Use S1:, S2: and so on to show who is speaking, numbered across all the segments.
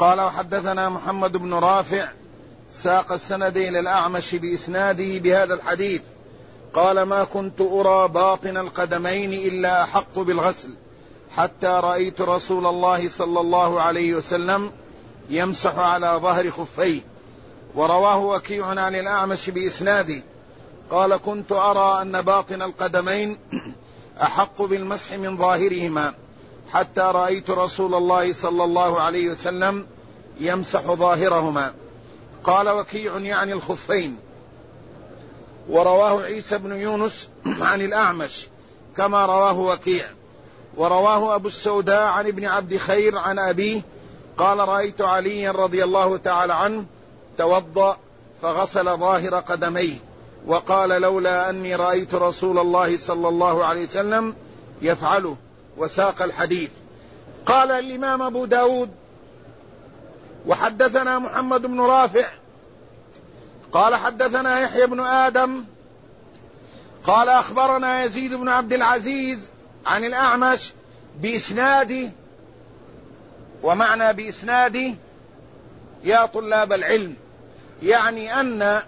S1: قال وحدثنا محمد بن رافع ساق السند إلى الأعمش بإسناده بهذا الحديث قال ما كنت أرى باطن القدمين إلا أحق بالغسل حتى رأيت رسول الله صلى الله عليه وسلم يمسح على ظهر خفيه. ورواه وكيع عن الأعمش بإسناده قال كنت أرى أن باطن القدمين أحق بالمسح من ظاهرهما حتى رأيت رسول الله صلى الله عليه وسلم يمسح ظاهرهما. قال وكيع يعني الخفين. ورواه عيسى بن يونس عن الأعمش كما رواه وكيع. ورواه أبو السوداء عن ابن عبد خير عن أبيه قال رأيت عليا رضي الله تعالى عنه توضأ فغسل ظاهر قدميه وقال لولا أني رأيت رسول الله صلى الله عليه وسلم يفعله، وساق الحديث. قال الإمام أبو داود وحدثنا محمد بن رافع قال حدثنا يحيى بن آدم قال أخبرنا يزيد بن عبد العزيز عن الأعمش بإسناده. ومعنى بإسناده يا طلاب العلم يعني أن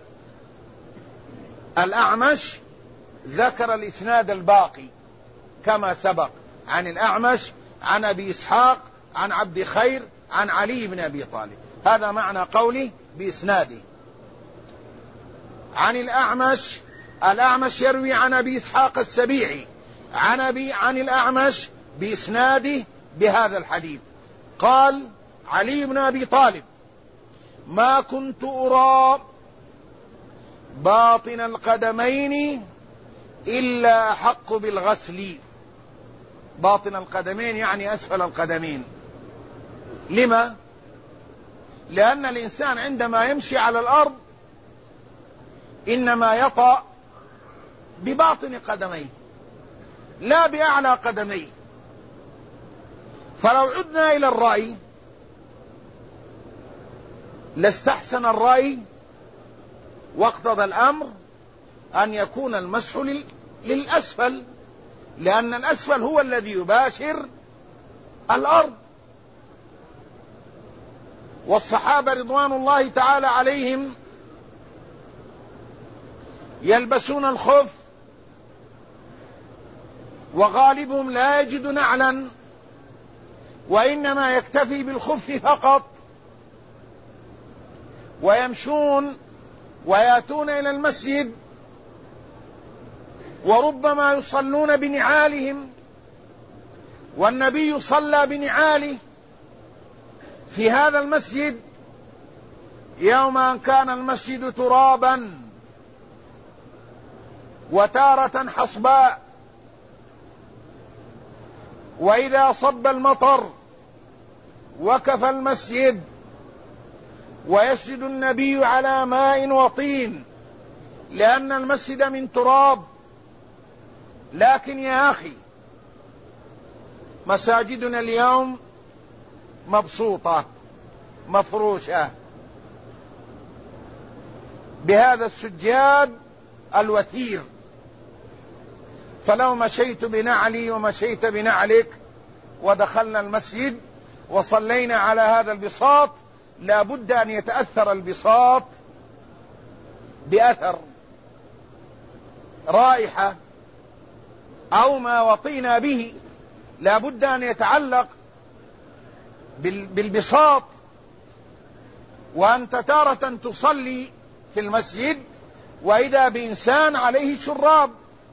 S1: الأعمش ذكر الإسناد الباقي كما سبق عن الأعمش عن أبي إسحاق عن عبد خير عن علي بن أبي طالب. هذا معنى قوله بإسناده. عن الأعمش يروي عن أبي إسحاق السبيعي عن الأعمش بإسناده بهذا الحديث. قال علي بن أبي طالب ما كنت أرى باطن القدمين إلا أحق بالغسل. باطن القدمين يعني أسفل القدمين. لما؟ لأن الإنسان عندما يمشي على الأرض إنما يطأ بباطن قدميه لا بأعلى قدميه. فلو عدنا إلى الرأي لاستحسن الرأي واقتضى الأمر أن يكون المسح للأسفل، لأن الأسفل هو الذي يباشر الأرض. والصحابة رضوان الله تعالى عليهم يلبسون الخف وغالبهم لا يجد نعلا وإنما يكتفي بالخف فقط، ويمشون ويأتون إلى المسجد وربما يصلون بنعالهم، والنبي صلى بنعاله في هذا المسجد يوم أن كان المسجد ترابا وتارة حصباء. وإذا صب المطر وكف المسجد ويسجد النبي على ماء وطين لأن المسجد من تراب. لكن يا أخي مساجدنا اليوم مبسوطة مفروشة بهذا السجاد الوثير، فلو مشيت بنعلي ومشيت بنعلك ودخلنا المسجد وصلينا على هذا البساط لا بد أن يتأثر البساط بأثر رائحة أو ما وطينا به، لا بد أن يتعلق بالبساط. وأنت تارة تصلي في المسجد وإذا بإنسان عليه شراب،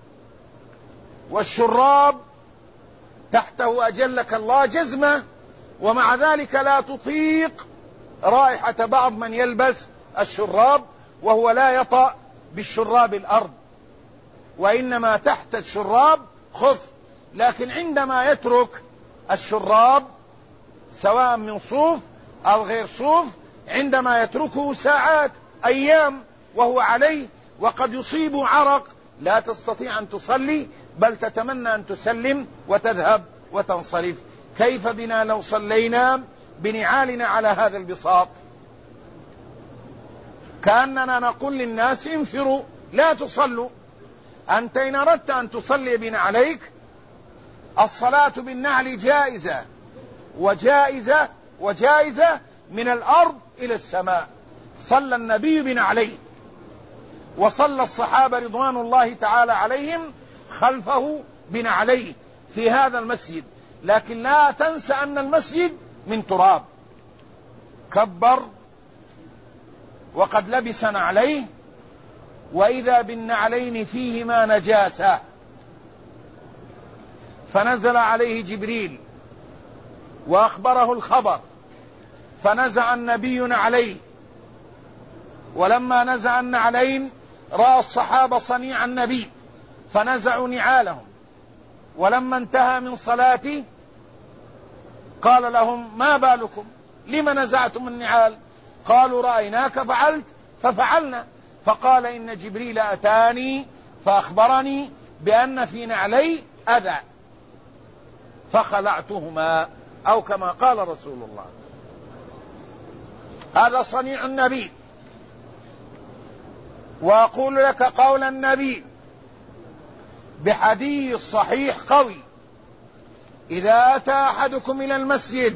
S1: والشراب تحته أجلك الله جزمة، ومع ذلك لا تطيق رائحة بعض من يلبس الشراب وهو لا يطأ بالشراب الأرض، وإنما تحت الشراب خف. لكن عندما يترك الشراب سواء من صوف أو غير صوف، عندما يتركه ساعات أيام وهو عليه وقد يصيب عرق لا تستطيع أن تصلي، بل تتمنى أن تسلم وتذهب وتنصرف. كيف بنا لو صلينا بنعالنا على هذا البساط؟ كأننا نقول للناس انفروا لا تصلوا. أنت إن أردت أن تصلي بنعليك الصلاة بالنعل جائزة وجائزة وجائزة، من الأرض إلى السماء. صلى النبي بنعليه، وصلى الصحابة رضوان الله تعالى عليهم خلفه بنعليه في هذا المسجد. لكن لا تنسى أن المسجد من تراب. كبر وقد لبس نعليه، وإذا بالنعلين فيهما نجاسة، فنزل عليه جبريل وأخبره الخبر، فنزع النبي نعليه، ولما نزع النعلين رأى الصحابة صنيع النبي فنزعوا نعالهم، ولما انتهى من صلاته قال لهم: ما بالكم؟ لم نزعتم النعال؟ قالوا: رأيناك فعلت ففعلنا. فقال: إن جبريل أتاني فأخبرني بأن في نعلي أذى فخلعتهما، أو كما قال رسول الله. هذا صنيع النبي. وأقول لك قول النبي بحديث صحيح قوي: إذا أتى أحدكم إلى المسجد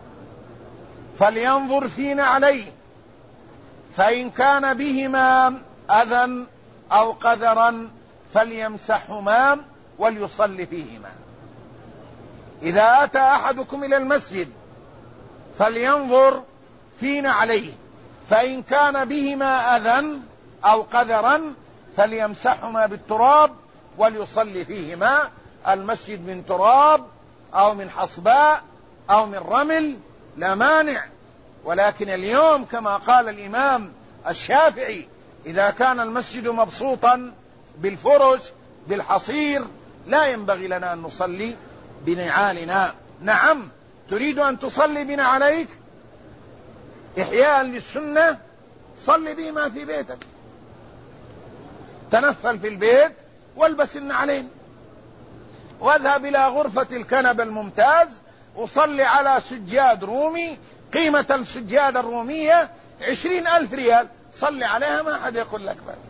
S1: فلينظر في نعليه، فإن كان بهما أذى أو قذرا فليمسحهما وليصلي فيهما. إذا أتى أحدكم إلى المسجد فلينظر في نعليه، فإن كان بهما أذى أو قذرا فليمسحهما بالتراب وليصلي فيهما. المسجد من تراب أو من حصباء أو من رمل لا مانع، ولكن اليوم كما قال الإمام الشافعي: إذا كان المسجد مبسوطا بالفرش بالحصير لا ينبغي لنا أن نصلي بنعالنا. نعم، تريد أن تصلي بنعليك إحياء للسنة، صلي بما في بيتك، تنفل في البيت والبس النعلين، واذهب إلى غرفة الكنب الممتاز وصلي على سجاد رومي، قيمة السجادة الرومية 20,000 ريال، صلي عليها ما حد يقول لك بس.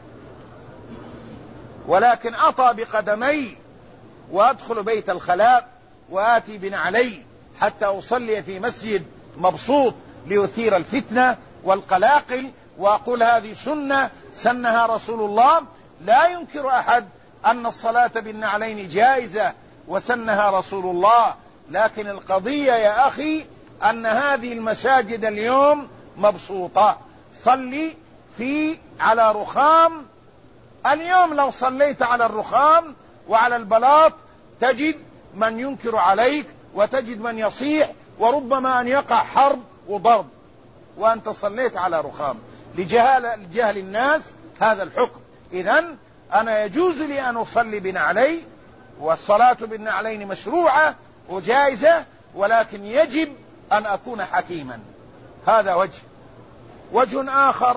S1: ولكن أطى بقدمي وأدخل بيت الخلاء وآتي بنعلي حتى أصلي في مسجد مبسوط ليثير الفتنة والقلاقل، وأقول هذه سنة سنها رسول الله. لا ينكر أحد أن الصلاة بالنعلين جائزة وسنها رسول الله، لكن القضية يا أخي أن هذه المساجد اليوم مبسوطة. صلي على رخام. اليوم لو صليت على الرخام وعلى البلاط تجد من ينكر عليك، وتجد من يصيح، وربما أن يقع حرب وضرب، وأنت صليت على رخام لجهل الناس هذا الحكم. إذن أنا يجوز لي أن أصلي بنعلي، والصلاة بالنعلين مشروعة وجائزة، ولكن يجب أن أكون حكيما. هذا وجه آخر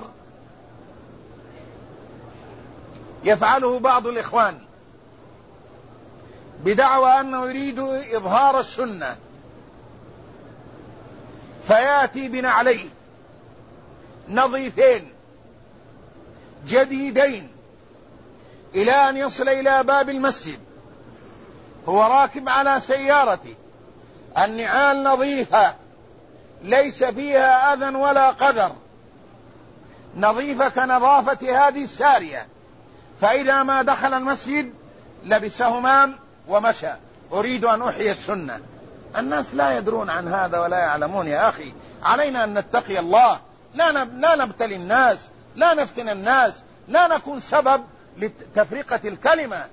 S1: يفعله بعض الإخوان بدعوى أنه يريد إظهار السنة، فيأتي بنعليه نظيفين جديدين إلى أن يصل إلى باب المسجد، هو راكب على سيارته، النعال نظيفة ليس فيها أذى ولا قذر، نظيفة كنظافة هذه السارية، فإذا ما دخل المسجد لبسهما ومشى. أريد أن أحيي السنة. الناس لا يدرون عن هذا ولا يعلمون. يا أخي، علينا أن نتقي الله، لا نبتلي الناس، لا نفتن الناس، لا نكون سبب لتفرقة الكلمة.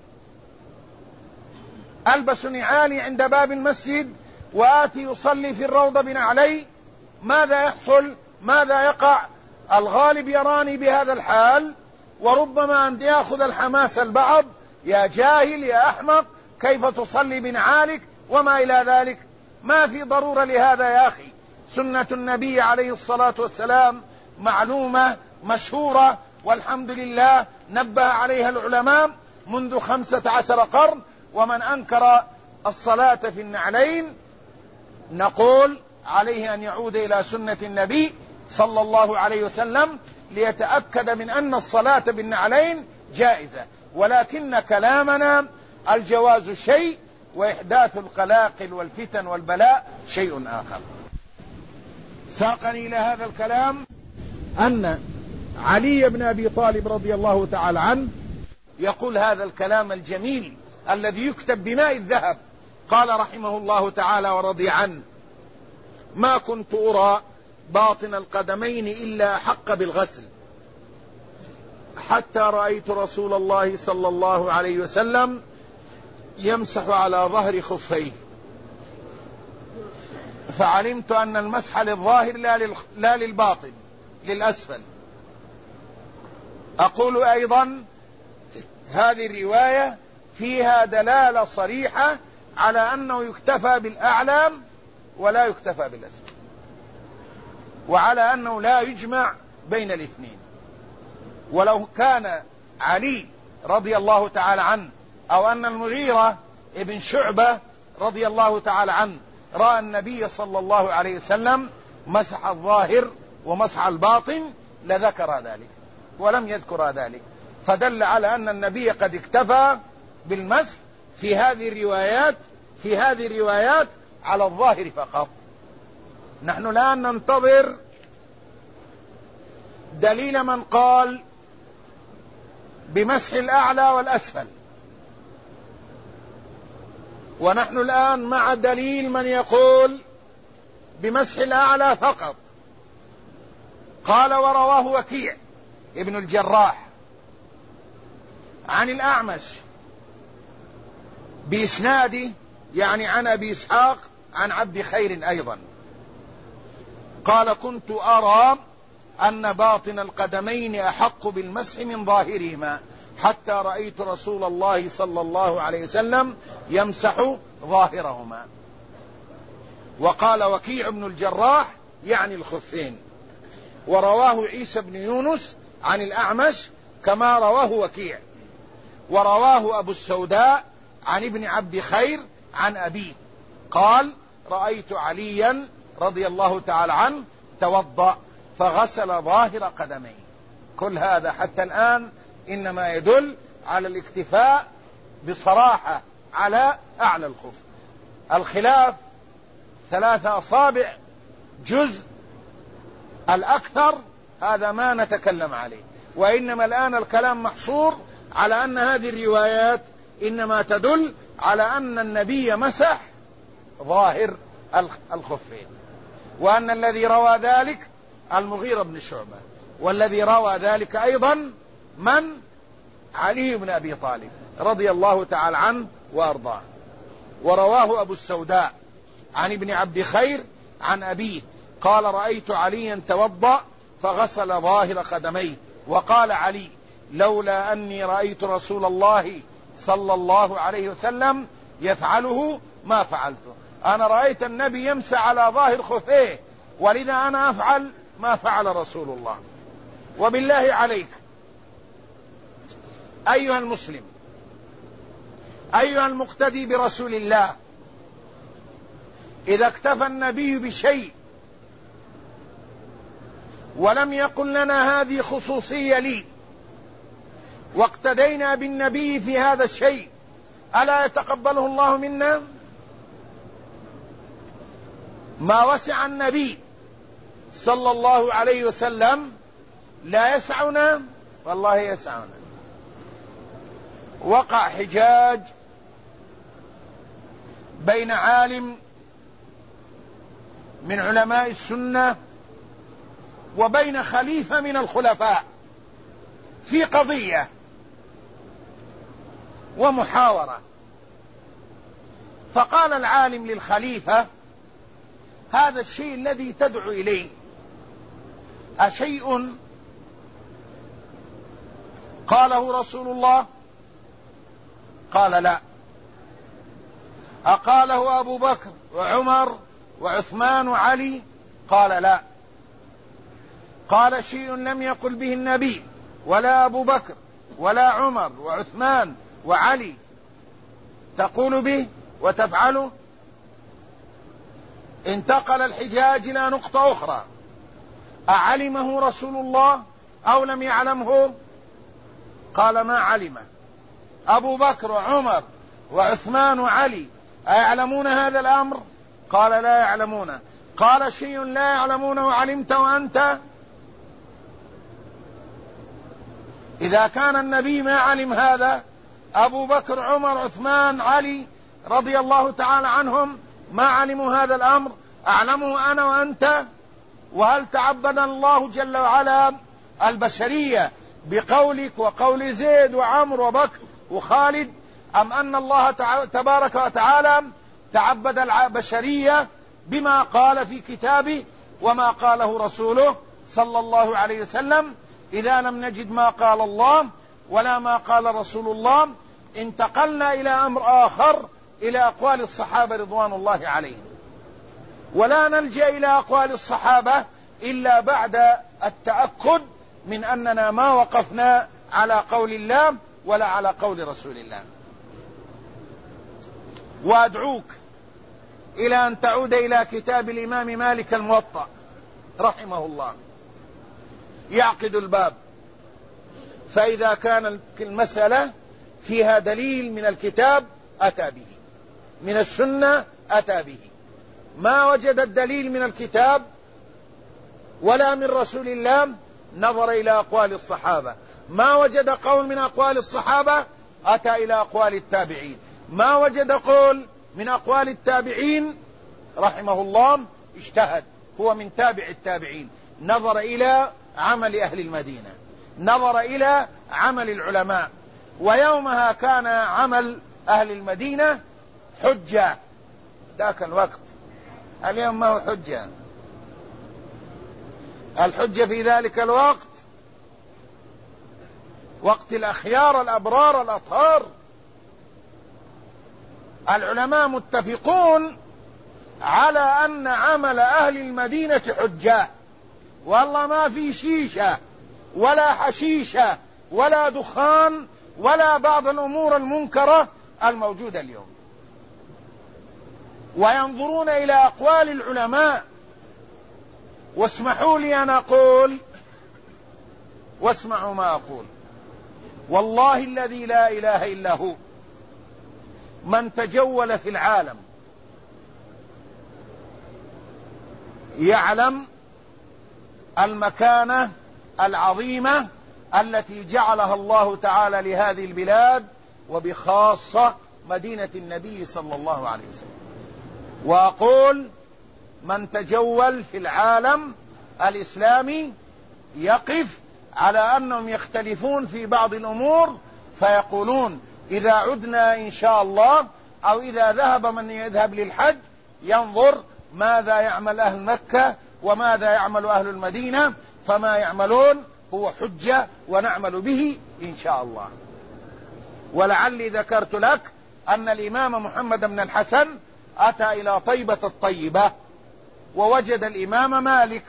S1: ألبس نعالي عند باب المسجد وآتي يصلي في الروضة بنعلي، ماذا يحصل؟ ماذا يقع؟ الغالب يراني بهذا الحال، وربما أن يأخذ الحماس البعض: يا جاهل يا أحمق، كيف تصلي بنعالك وما إلى ذلك. ما في ضرورة لهذا يا أخي. سنة النبي عليه الصلاة والسلام معلومة مشهورة، والحمد لله نبه عليها العلماء منذ 15 قرن. ومن أنكر الصلاة في النعلين نقول عليه أن يعود إلى سنة النبي صلى الله عليه وسلم ليتأكد من أن الصلاة بالنعلين جائزة، ولكن كلامنا الجواز شيء وإحداث القلاقل والفتن والبلاء شيء آخر. ساقني إلى هذا الكلام أن علي بن أبي طالب رضي الله تعالى عنه يقول هذا الكلام الجميل الذي يكتب بماء الذهب. قال رحمه الله تعالى ورضي عنه: ما كنت أرى باطن القدمين إلا أحق بالغسل حتى رأيت رسول الله صلى الله عليه وسلم يمسح على ظهر خفيه، فعلمت أن المسح للظاهر لا للباطن للأسفل. أقول أيضا هذه الرواية فيها دلالة صريحة على أنه يكتفى بالأعلام ولا يكتفى بالأسفل، وعلى أنه لا يجمع بين الاثنين. ولو كان علي رضي الله تعالى عنه أو أن المغيرة ابن شعبة رضي الله تعالى عنه رأى النبي صلى الله عليه وسلم مسح الظاهر ومسح الباطن لذكر ذلك، ولم يذكر ذلك، فدل على أن النبي قد اكتفى بالمسح في هذه الروايات على الظاهر فقط. نحن الآن ننتظر دليل من قال بمسح الأعلى والأسفل، ونحن الآن مع دليل من يقول بمسح الأعلى فقط. قال: ورواه وكيع ابن الجراح عن الأعمش بإسناده، يعني عن أبي إسحاق عن عبد خير أيضا، قال: كنت أرى أن باطن القدمين أحق بالمسح من ظاهرهما حتى رأيت رسول الله صلى الله عليه وسلم يمسح ظاهرهما. وقال وكيع بن الجراح يعني الخفين. ورواه عيسى بن يونس عن الأعمش كما رواه وكيع. ورواه أبو السوداء عن ابن عبد خير عن أبيه قال: رأيت عليا رضي الله تعالى عنه توضأ فغسل ظاهر قدميه. كل هذا حتى الآن إنما يدل على الاكتفاء بصراحة على أعلى الخف. الخلاف 3 أصابع جزء الأكثر هذا ما نتكلم عليه، وإنما الآن الكلام محصور على أن هذه الروايات إنما تدل على أن النبي مسح ظاهر الخفين، وأن الذي روى ذلك المغيرة بن شعبة، والذي روى ذلك أيضا من؟ علي بن أبي طالب رضي الله تعالى عنه وأرضاه. ورواه أبو السوداء عن ابن عبد خير عن أبيه قال: رأيت عليا توضأ فغسل ظاهر قدميه. وقال علي: لولا أني رأيت رسول الله صلى الله عليه وسلم يفعله ما فعلته. أنا رأيت النبي يمسح على ظاهر خفيه، ولذا أنا أفعل ما فعل رسول الله. وبالله عليك أيها المسلم، أيها المقتدي برسول الله، إذا اكتفى النبي بشيء ولم يقل لنا هذه خصوصية لي واقتدينا بالنبي في هذا الشيء، ألا يتقبله الله منا؟ ما وسع النبي صلى الله عليه وسلم لا يسعنا، والله يسعنا. وقع حجاج بين عالم من علماء السنة وبين خليفة من الخلفاء في قضية ومحاورة. فقال العالم للخليفة: هذا الشيء الذي تدعو إليه أشيء قاله رسول الله؟ قال: لا. أقاله أبو بكر وعمر وعثمان وعلي؟ قال: لا. قال: شيء لم يقل به النبي ولا أبو بكر ولا عمر وعثمان وعلي تقول به وتفعله؟ انتقل الحجاج إلى نقطة أخرى: أعلمه رسول الله أو لم يعلمه؟ قال: ما علمه. أبو بكر وعمر وعثمان وعلي أيعلمون هذا الأمر؟ قال: لا يعلمونه. قال شيء لا يعلمونه علمت وأنت؟ إذا كان النبي ما علم هذا، أبو بكر عمر عثمان علي رضي الله تعالى عنهم ما علموا هذا الأمر، أعلمه أنا وأنت؟ وهل تعبدنا الله جل وعلا البشرية بقولك وقول زيد وعمر وبكر وخالد، أم أن الله تبارك وتعالى تعبد البشرية بما قال في كتابه وما قاله رسوله صلى الله عليه وسلم؟ إذا لم نجد ما قال الله ولا ما قال رسول الله، انتقلنا إلى أمر آخر، إلى أقوال الصحابة رضوان الله عليهم، ولا نلجأ إلى أقوال الصحابة إلا بعد التأكد من أننا ما وقفنا على قول الله ولا على قول رسول الله. وأدعوك إلى أن تعود إلى كتاب الإمام مالك الموطأ رحمه الله، يعقد الباب، فإذا كان المسألة فيها دليل من الكتاب أتى به، من السنة أتى به، ما وجد الدليل من الكتاب ولا من رسول الله نظر إلى أقوال الصحابة، ما وجد قول من أقوال الصحابة أتى إلى أقوال التابعين، ما وجد قول من أقوال التابعين رحمه الله اجتهد، هو من تابع التابعين، نظر إلى عمل أهل المدينة، نظر إلى عمل العلماء، ويومها كان عمل أهل المدينة حجة ذاك الوقت، اليوم ما هو حجة. الحجة في ذلك الوقت وقت الأخيار الأبرار الأطهار، العلماء متفقون على أن عمل أهل المدينة حجة، والله ما في شيشة ولا حشيشة ولا دخان ولا بعض الأمور المنكرة الموجودة اليوم، وينظرون إلى أقوال العلماء. واسمحوا لي أن أقول، واسمعوا ما أقول، والله الذي لا إله إلا هو، من تجول في العالم يعلم المكانة العظيمة التي جعلها الله تعالى لهذه البلاد، وبخاصة مدينة النبي صلى الله عليه وسلم. وأقول من تجول في العالم الإسلامي يقف على أنهم يختلفون في بعض الأمور، فيقولون إذا عدنا إن شاء الله، أو إذا ذهب من يذهب للحج ينظر ماذا يعمل أهل مكة وماذا يعمل أهل المدينة، فما يعملون هو حجة ونعمل به إن شاء الله. ولعلي ذكرت لك أن الإمام محمد بن الحسن أتى إلى طيبة الطيبة ووجد الإمام مالك،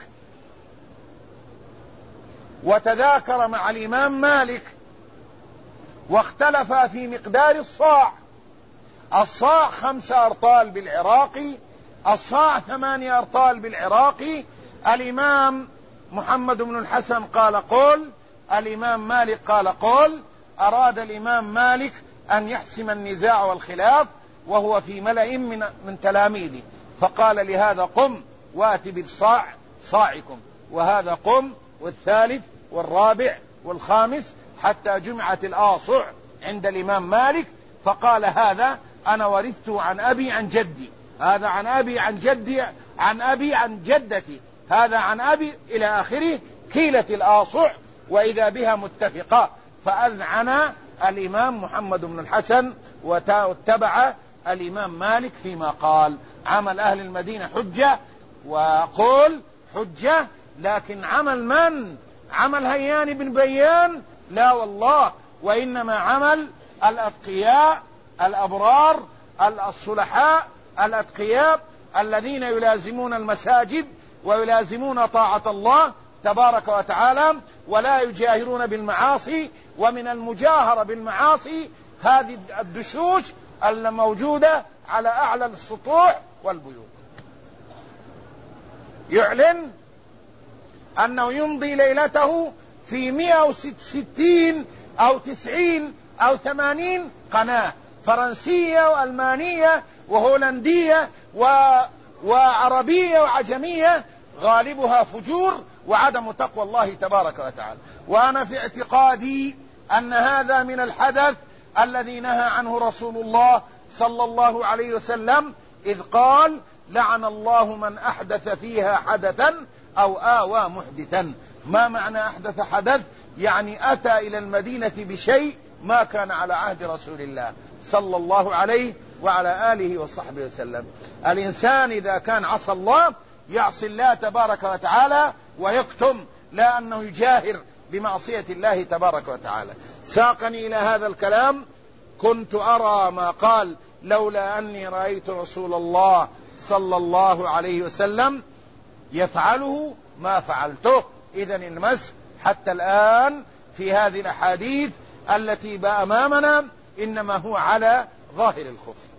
S1: وتذاكر مع الإمام مالك، واختلف في مقدار الصاع. الصاع 5 أرطال بالعراقي، الصاع 8 أرطال بالعراقي. الإمام محمد بن الحسن قال قول، الإمام مالك قال قول. أراد الإمام مالك أن يحسم النزاع والخلاف وهو في ملأ من تلاميذه، فقال لهذا قم وات بالصاع صاعكم، وهذا قم، والثالث والرابع والخامس، حتى جمعت الآصع عند الإمام مالك، فقال هذا أنا ورثته عن أبي عن جدي، هذا عن أبي عن جدي، عن أبي عن جدتي، هذا عن أبي إلى آخره، كيلة الآصع وإذا بها متفقة. فأذعن الإمام محمد بن الحسن واتبع الإمام مالك فيما قال. عمل أهل المدينة حجة، وقول حجة، لكن عمل من؟ عمل هيان بن بيان؟ لا والله، وإنما عمل الأتقياء الأبرار الصلحاء الأتقياء الذين يلازمون المساجد ويلازمون طاعة الله تبارك وتعالى، ولا يجاهرون بالمعاصي. ومن المجاهرة بالمعاصي هذه الدشوش الموجودة على أعلى السطوح والبيوت، يعلن أنه يمضي ليلته في 160 أو 90 أو 80 قناة فرنسية وألمانية وهولندية وعربية وعجمية غالبها فجور وعدم تقوى الله تبارك وتعالى. وأنا في اعتقادي أن هذا من الحدث الذي نهى عنه رسول الله صلى الله عليه وسلم إذ قال لعن الله من أحدث فيها حدثا أو آوى محدثا. ما معنى أحدث حدث؟ يعني أتى إلى المدينة بشيء ما كان على عهد رسول الله صلى الله عليه وعلى آله وصحبه وسلم. الإنسان إذا كان عصى الله يعصي الله تبارك وتعالى ويكتم، لا أنه يجاهر بمعصية الله تبارك وتعالى. ساقني إلى هذا الكلام كنت أرى ما قال لولا أني رأيت رسول الله صلى الله عليه وسلم يفعله ما فعلته. إذن المسح حتى الآن في هذه الأحاديث التي أمامنا إنما هو على ظاهر الخف.